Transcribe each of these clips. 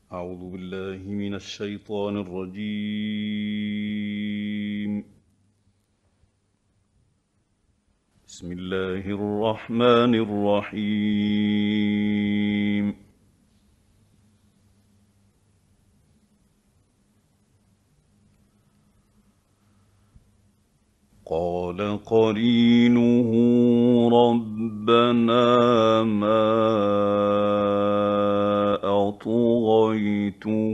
أعوذ بالله من الشيطان الرجيم. بسم الله الرحمن الرحيم. قال قرينه ربنا ما أطغيته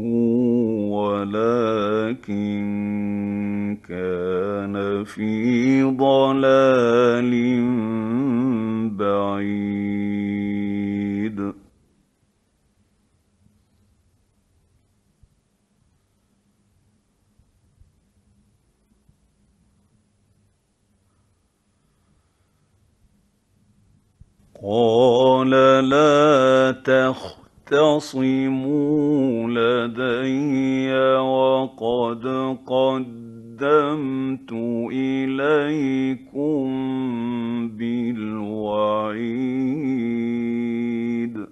ولكن كان في ضلال بعيد. قال لا تختصموا لدي وقد قدمت إليكم بالوعيد.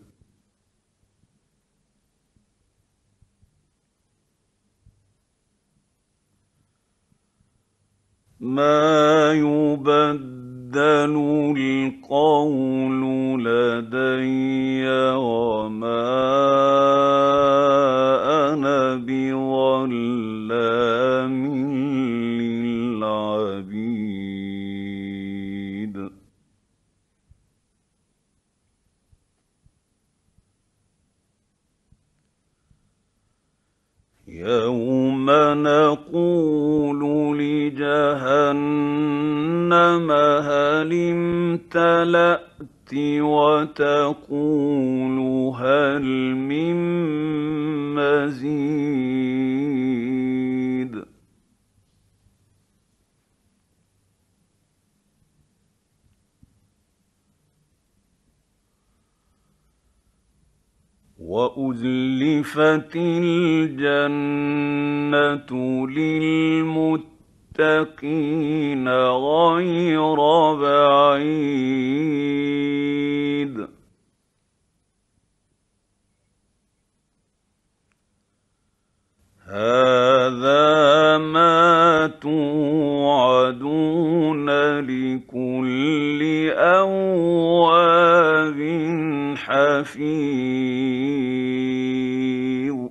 ما يبدل القول لدي وما أنا بظلام للعبيد. يوم نقول لجهنم هل امتلأت وتقول هل من مزيد. وأزلفت الجنة للمتقين غير بعيد. هذا ما توعدون لكل أواب حفيظ.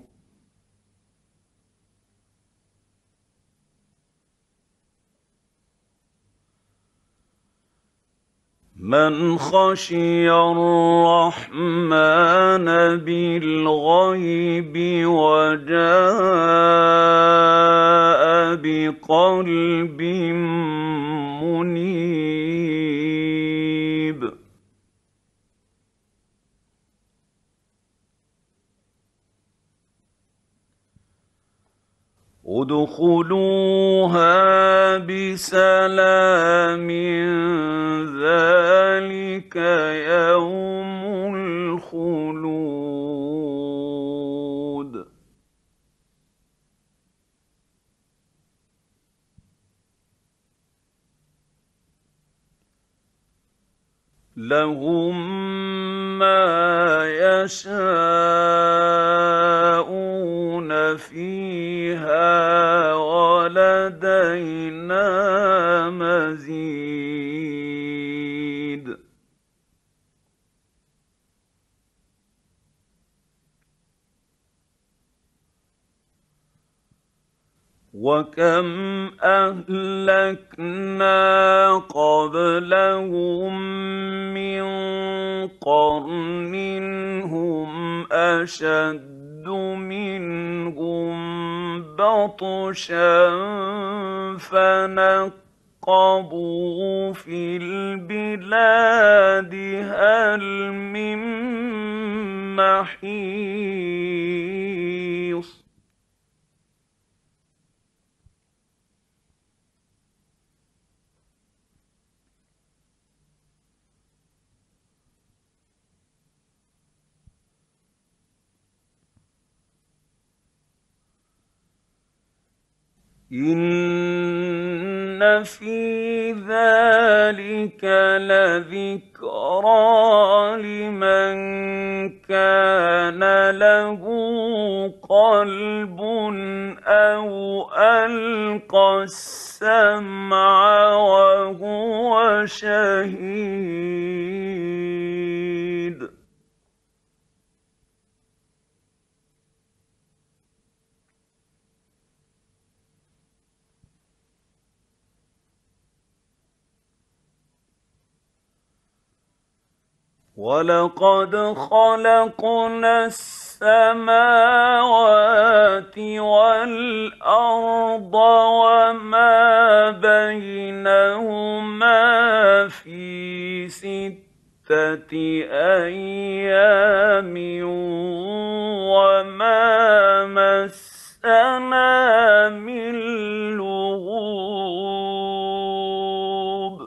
من خشي الرحمن بالغيب وجاء بقلب منيب. ادخلوها بسلام ذلك يوم الخلود. لهم ما يشاءون فيها ولدينا مزيد. وكم أهلكنا قبلهم من قرن هم أشد منهم بطشا فنقبوا في البلاد هل من محيص. إِنَّ إِنَّ فِي ذَلِكَ لَذِكْرَىٰ لِمَن كَانَ لَهُ قَلْبٌ أَوْ أَلْقَى السَّمْعَ وَهُوَ شَهِيدٌ. وَلَقَدْ خَلَقْنَا السَّمَاوَاتِ وَالْأَرْضَ وَمَا بَيْنَهُمَا فِي 6 أَيَّامٍ وَمَا مَسَّنَا مِن لُّغُوبٍ.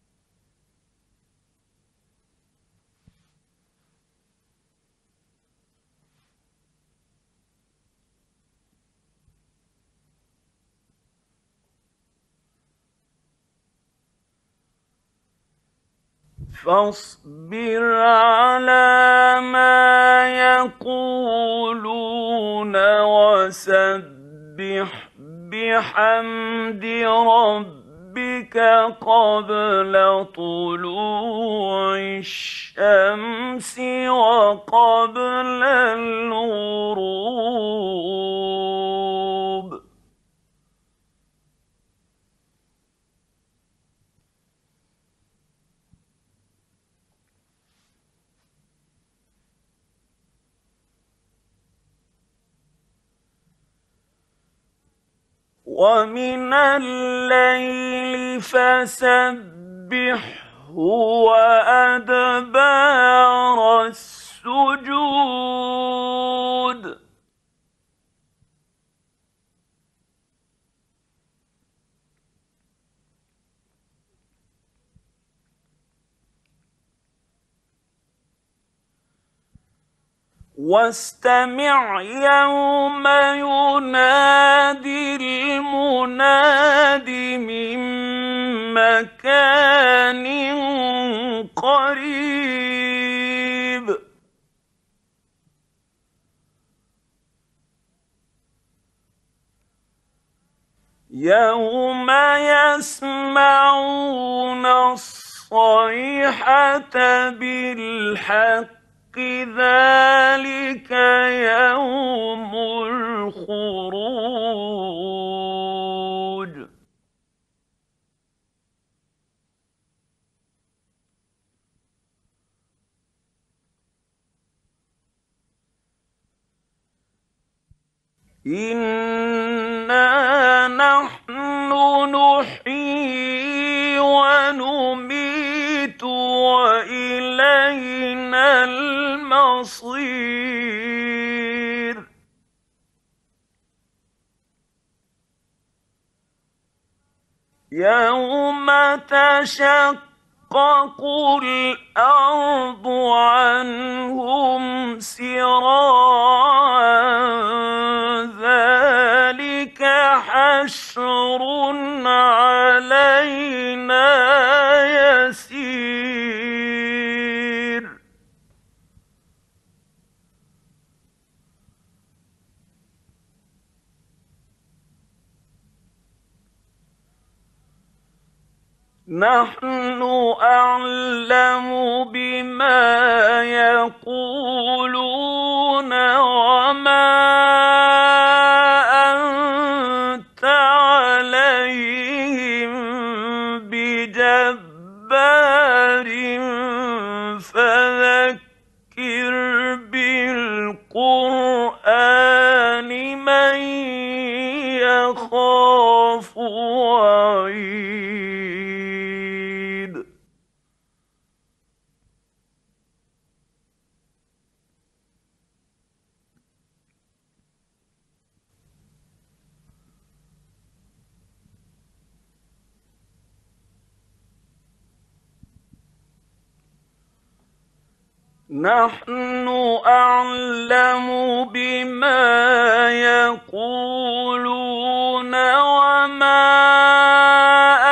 فاصبر على ما يقولون وسبح بحمد ربك قبل طلوع الشمس وقبل الغروب. وَمِنَ اللَّيْلِ فَسَبِّحْهُ وَأَدْبَارَ السُّجُودِ. وَاسْتَمِعْ يَوْمَ يُنَادِ الْمُنَادِ مِن مَّكَانٍ قَرِيبٍ. يَوْمَ يَسْمَعُونَ الصَّيْحَةَ بِالْحَقِّ ذَلِكَ يَوْمُ الْخُرُوجِ. إِنَّا نَحْنُ نُحْيِي وَنُمِيتُ وَإِلَيْنَا الْمَصِيرُ. يَوْمَ تَشَقَّقُ الْأَرْضُ عَنْهُمْ سِرَاعًا ذَلِكَ حَشْرٌ عَلَيْنَا يَسِيرٌ. نَحْنُ أَعْلَمُ بِمَا يَقُولُونَ وَمَا أَنتَ عَلَيْهِم بِجَبَّارٍ فَذَكِّرْ بِالْقُرْآنِ مَن يَخَافُ وَعِيدِ. نَحْنُ أَعْلَمُ بِمَا يَقُولُونَ وَمَا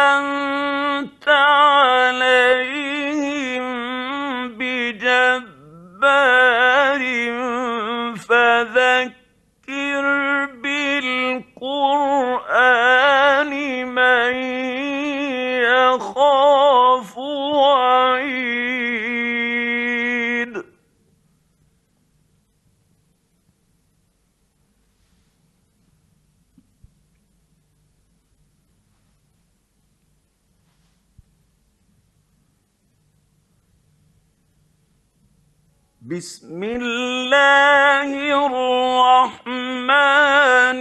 بسم الله الرحمن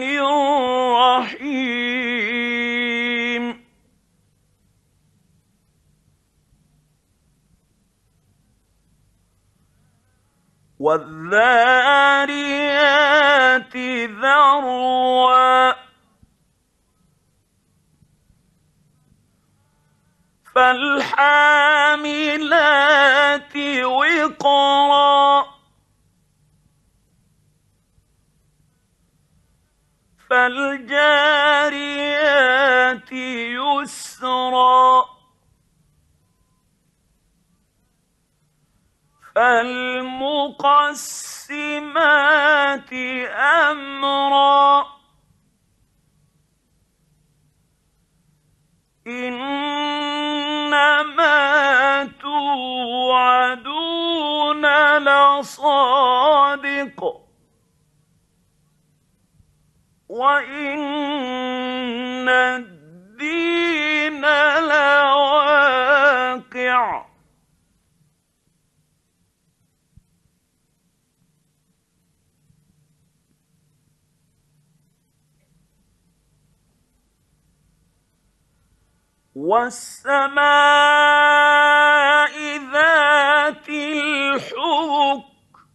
الرحيم والذاريات ذروا فالحاملات وقرا فالجاريات يسرا فالمقسمات أمرا إنما توعدون لصادق وإن الدين لواقع والسماء ذات الحبك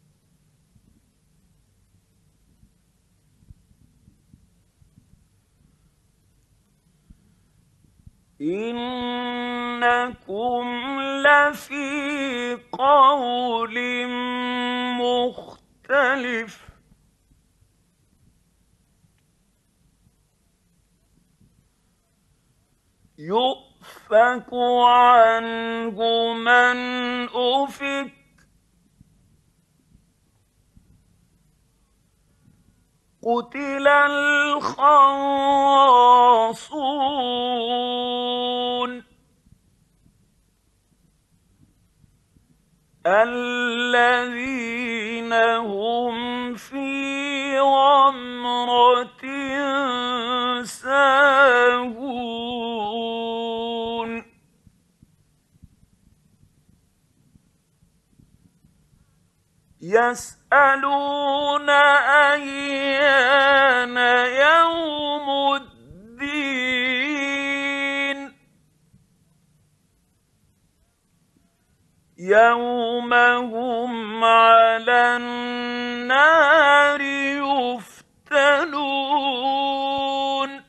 إنكم لفي قول مختلف يؤفك عنه من أفك قتل الخراصون الذين هم في غمرة ساهون يسألون أيان يوم الدين يوم هم على النار يفتنون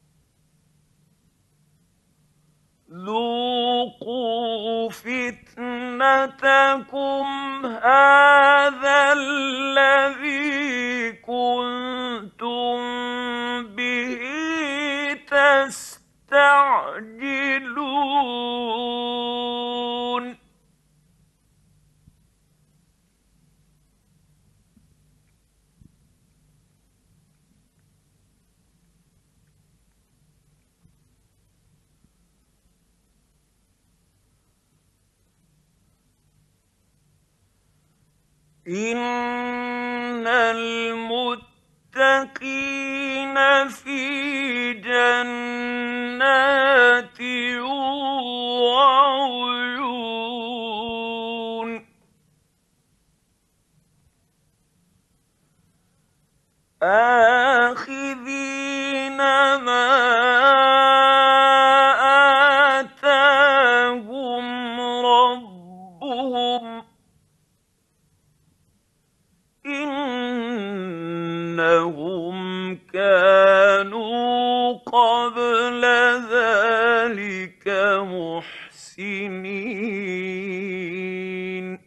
ذوقوا فتنتكم هذا الذي كنتم به تستعجلون إن المتقين في جنات وعيون آخذين ما آتاهم ربهم إنهم كانوا قبل ذلك محسنين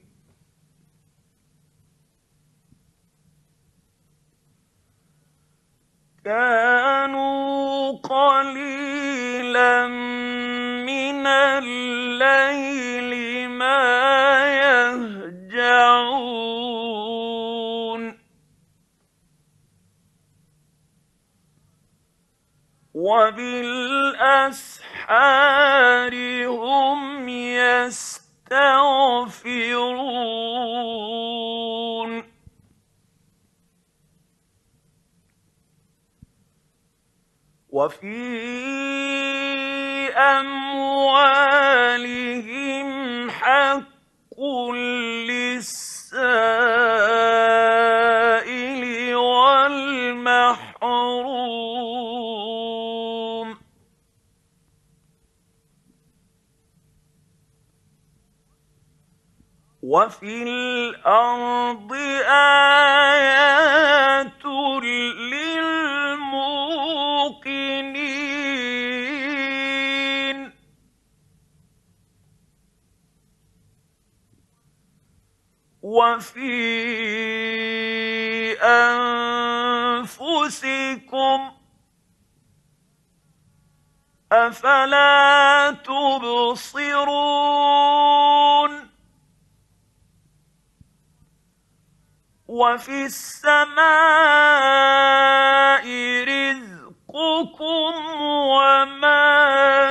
كانوا قليلا من الليل ما يهجعون وبالأسحار هم يستغفرون وفي أموالهم حق للسائل محروم وفي الأرض آيات للموقنين وفي أنفسكم أفلا تبصرون وفي السماء رزقكم وما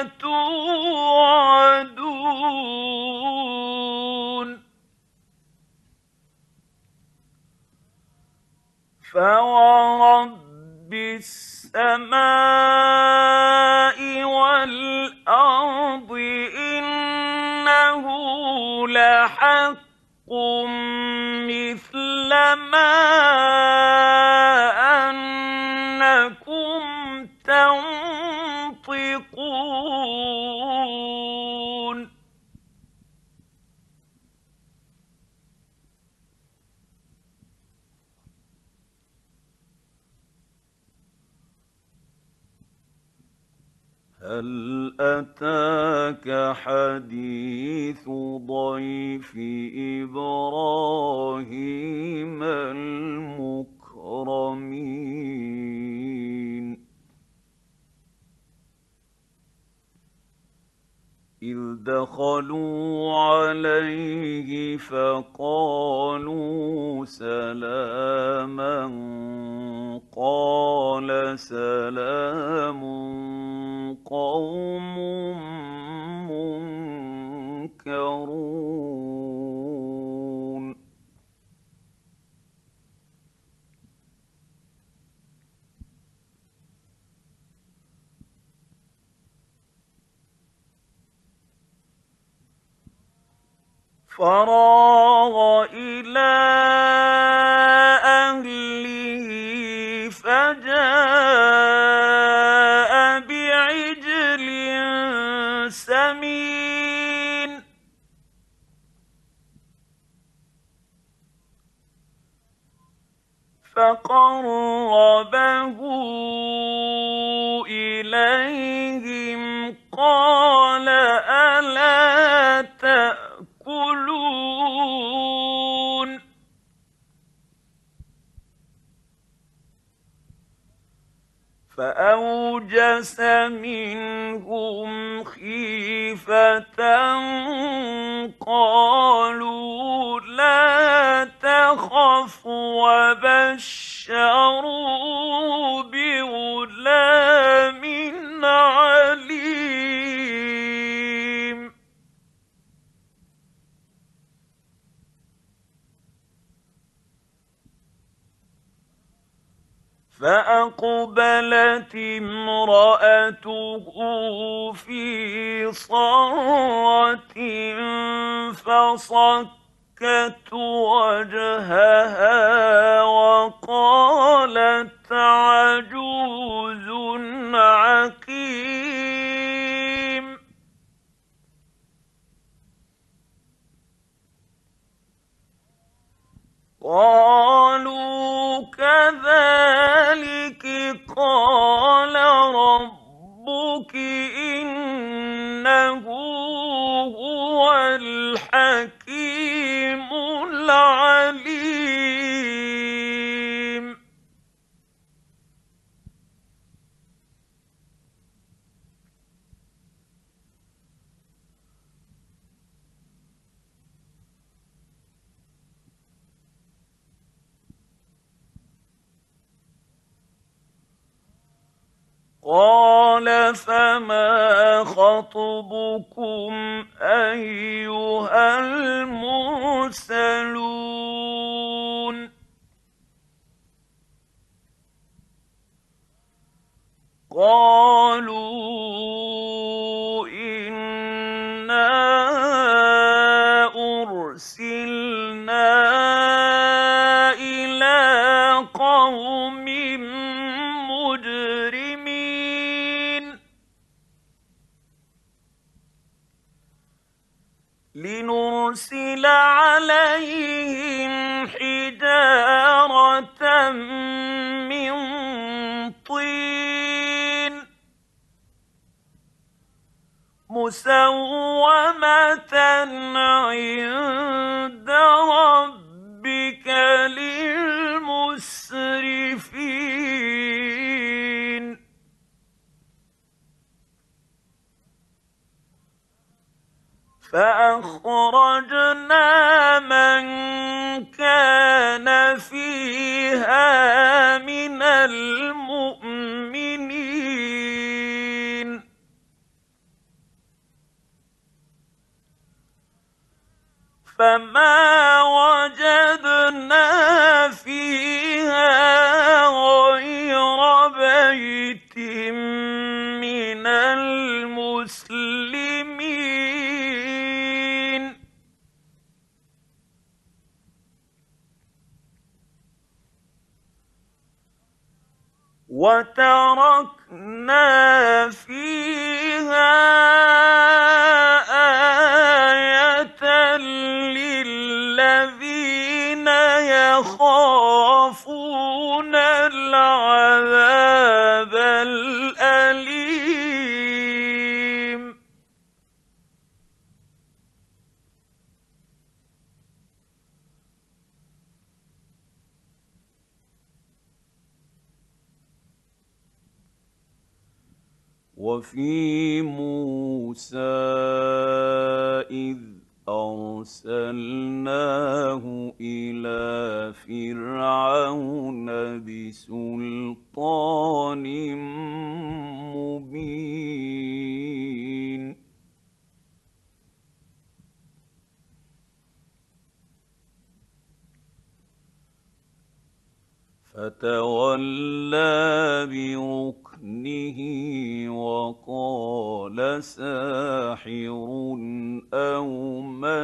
توعدون فورب السماء والأرض إنه لحق مثل ما أنكم تنطقون هل أتاك حديث ضيف إبراهيم المكرمين إذ دخلوا عليه فقالوا سلاما قال سلام قوم منكرون فراغ إلى أهله فجاء بعجل سمين فقربه إليهم قال ألا تأكلون فأوجس منهم خيفة قالوا لا تخف وبشروه بغلام عليم فأقبلت امرأته في صرة فصكت وجهها وقالت عجوز عقيم قالوا كذلك قال ربك إنه هو الحكيم العليم قال فما خطبكم أيها المرسلون قالوا إنا أرسلنا إلى قوم قوم مجرمين لنرسل عليهم حجارة من طين مسومة عند ربك للمسرفين فأخرجنا من كان فيها من المؤمنين فما وجدنا فيها غير بيت من المسلمين وتركنا فيها آية للذين يخافون العذاب الأليم وفي موسى إذ أرسلناه إلى فرعون بسلطان مبين فتولى بركنه وقال ساحر أو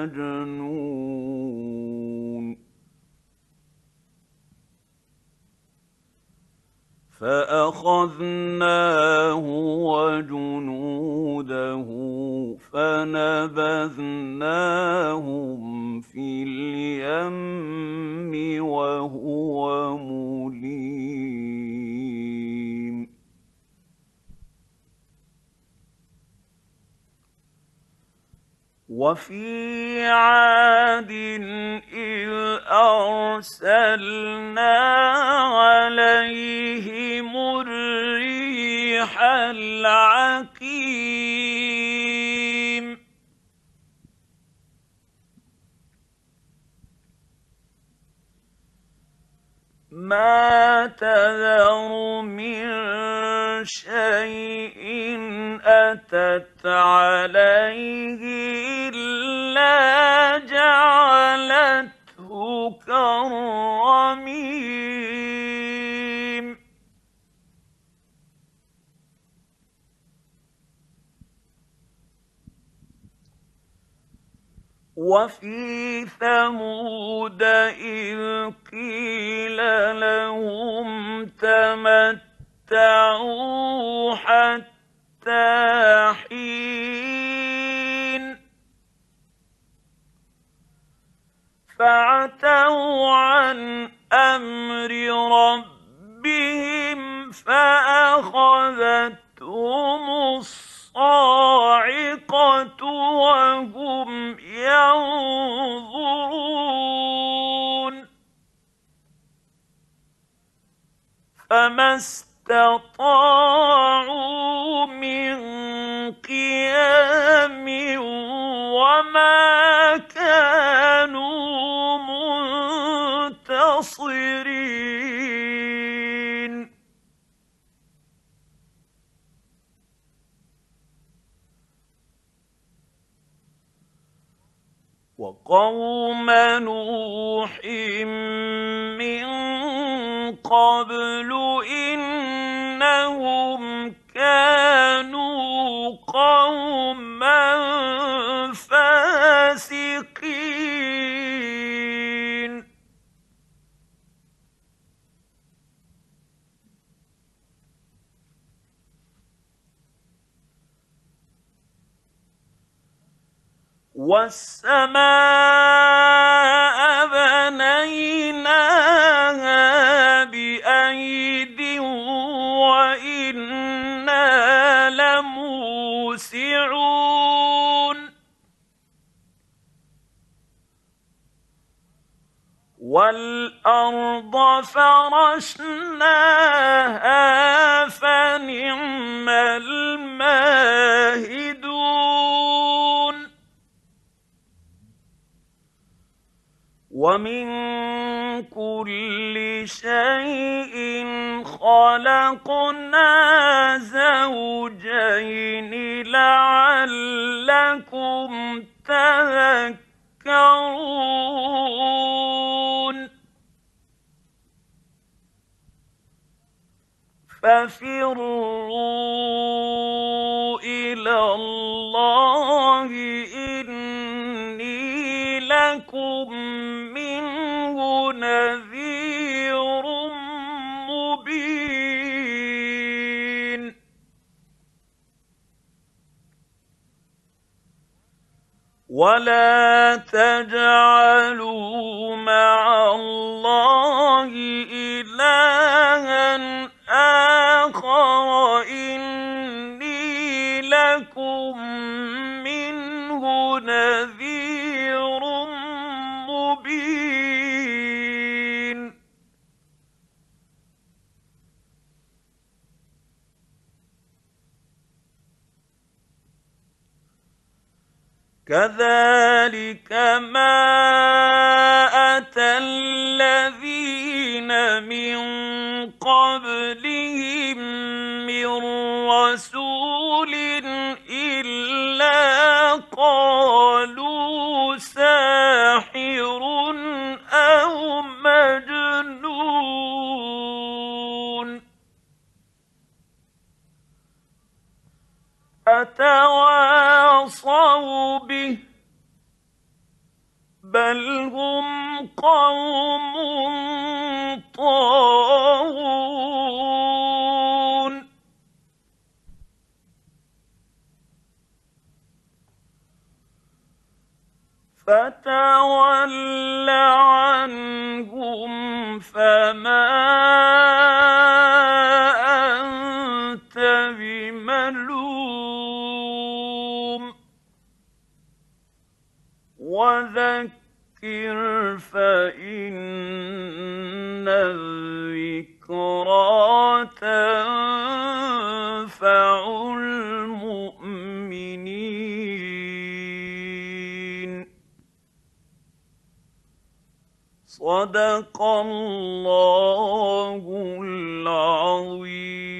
مجنون فأخذناه وجنوده فنبذناهم في اليم وهو مليم وفي عاد إذ أرسلنا عليهم الريح العقيم ما تذر من شيء أتت عليه إلا جعلته كالرميم وفي ثمود إذ قيل لهم تمتعوا حتى حين فعتوا عن أمر ربهم فأخذتهم الصاعقة وهم ينظرون فما استطاعوا من قيام وما كانوا منتصرين وقوم نوح من قبل إنهم كانوا قوما فاسقين. والسماء بنيناها بأيد وإنا لموسعون والأرض فرشناها فنعم الماهدون ومن كل شيء خلقنا زوجين لعلكم تذكرون ففروا إلى الله إني لكم منه نذير مبين ولا تجعلوا مع الله إلها آخر إني لكم منه نذير مبين كذلك ما أتى الذين من قبلهم من رسول إلا قالوا ساحر أو مجنون أتواصوا به بل هم قوم طاغون فتول عنهم فما أنت بملوم وذكر فإن الذكرى تنفع المؤمنين صدق الله العظيم.